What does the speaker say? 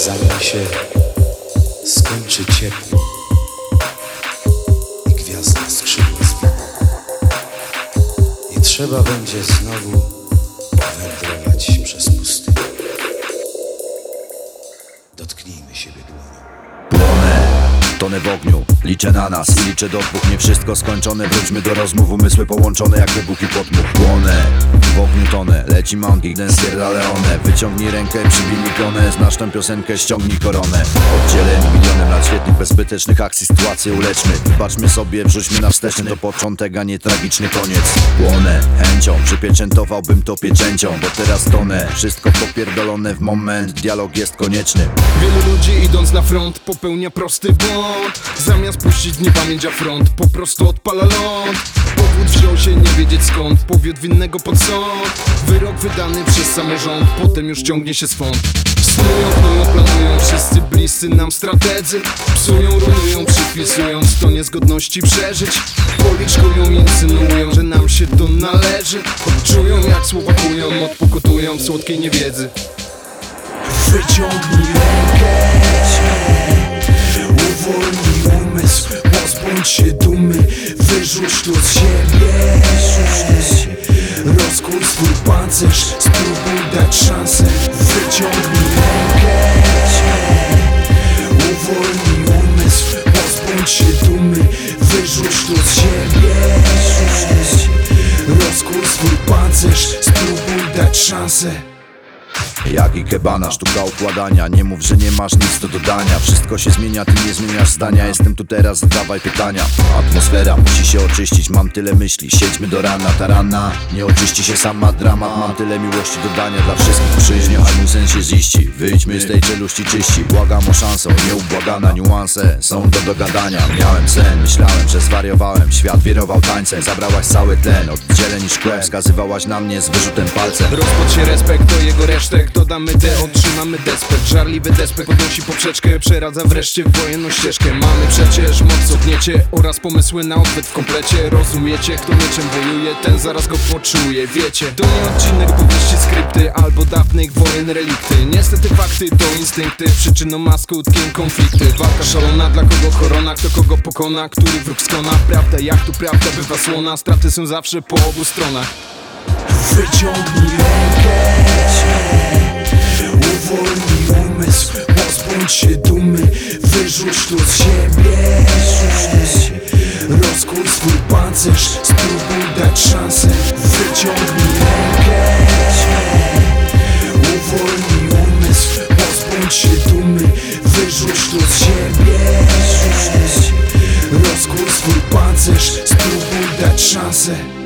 zanim się skończy ciepło i gwiazda skrzydła zwiną, i trzeba będzie znowu wędrować przez pustynię. Dotknijmy siebie dłonią. Płonę, tonę w ogniu, liczę na nas i liczę do dwóch. Nie wszystko skończone, wróćmy do rozmów. Umysły połączone jak wybuch i podmuch. Płonę, w ogniu tonę, leci Monkey Dance Sierra Leone. Wyciągnij rękę, przybij mi pionę, znasz tę piosenkę, ściągnij koronę. Oddzieleni milionem lat świetnych, bezbytecznych akcji, sytuację uleczmy. Wybaczmy sobie, wrzućmy na wsteczny to początek, a nie tragiczny koniec. Płonę, chęcią, przypieczętowałbym to pieczęcią, bo teraz tonę, wszystko popierdolone w moment, dialog jest konieczny. Wielu ludzi idąc na front popełnia prosty błąd. Zamiast puścić w niepamięć front, po prostu odpala ląd. Powód wziął się nie wiedzieć skąd, powiódł winnego pod sąd. Wyrok wydany przez samorząd, potem już ciągnie się swąd. Snują, knują, planują, wszyscy bliscy nam strategzy. Psują, runują, przypisując to niezgodności przeżyć. Policzkują, insynuują, że nam się to należy. Odczują jak słowa kują, odpokutują w słodkiej niewiedzy. Wyciągnij rękę, uwolnij umysł, pozbądź się dumy, wyrzuć to z siebie. Rozkuj swój pancerz, spróbuj dać szansę. Wyciągnij rękę, uwolnij umysł, pozbądź się dumy, wyrzuć to z siebie. Rozkuj swój pancerz, spróbuj dać szansę. Jak i kebana, sztuka układania. Nie mów, że nie masz nic do dodania. Wszystko się zmienia, ty nie zmieniasz zdania. Jestem tu teraz, zadawaj pytania. Atmosfera musi się oczyścić, mam tyle myśli, siedźmy do rana. Ta rana nie oczyści się, sama dramat. Mam tyle miłości do dania dla wszystkich przyjaźni, a mój sen się ziści. Wyjdźmy z tej czeluści czyści. Błagam o szansę, nieubłagana. Niuanse są do dogadania. Miałem sen, myślałem, że zwariowałem. Świat wirował tańcem, zabrałaś cały tlen. Oddzieleń szkłem, wskazywałaś na mnie z wyrzutem palcem. Rozpocz się respekt do jego resztek. Dodamy D, otrzymamy despekt. Żarliwy despekt podnosi poprzeczkę, przeradza wreszcie w wojenną ścieżkę. Mamy przecież moc ogniecie oraz pomysły na odwet w komplecie. Rozumiecie, kto mieczem wojuje, ten zaraz go poczuje, wiecie. To nie odcinek powieści, skrypty albo dawnych wojen relikty. Niestety fakty to instynkty, przyczyną a skutkiem konflikty. Walka szalona, dla kogo korona, kto kogo pokona, który wróg skona. Prawda jak tu prawda bywa słona, straty są zawsze po obu stronach. Wyciągnij rękę, uwolnij umysł, pozbądź się dumy, wyrzuć to z siebie. Rozkuj swój pancerz, spróbuj dać szansę. Wyciągnij rękę, uwolnij umysł, pozbądź się dumy, wyrzuć to z siebie. Rozkuj swój pancerz, spróbuj dać szansę.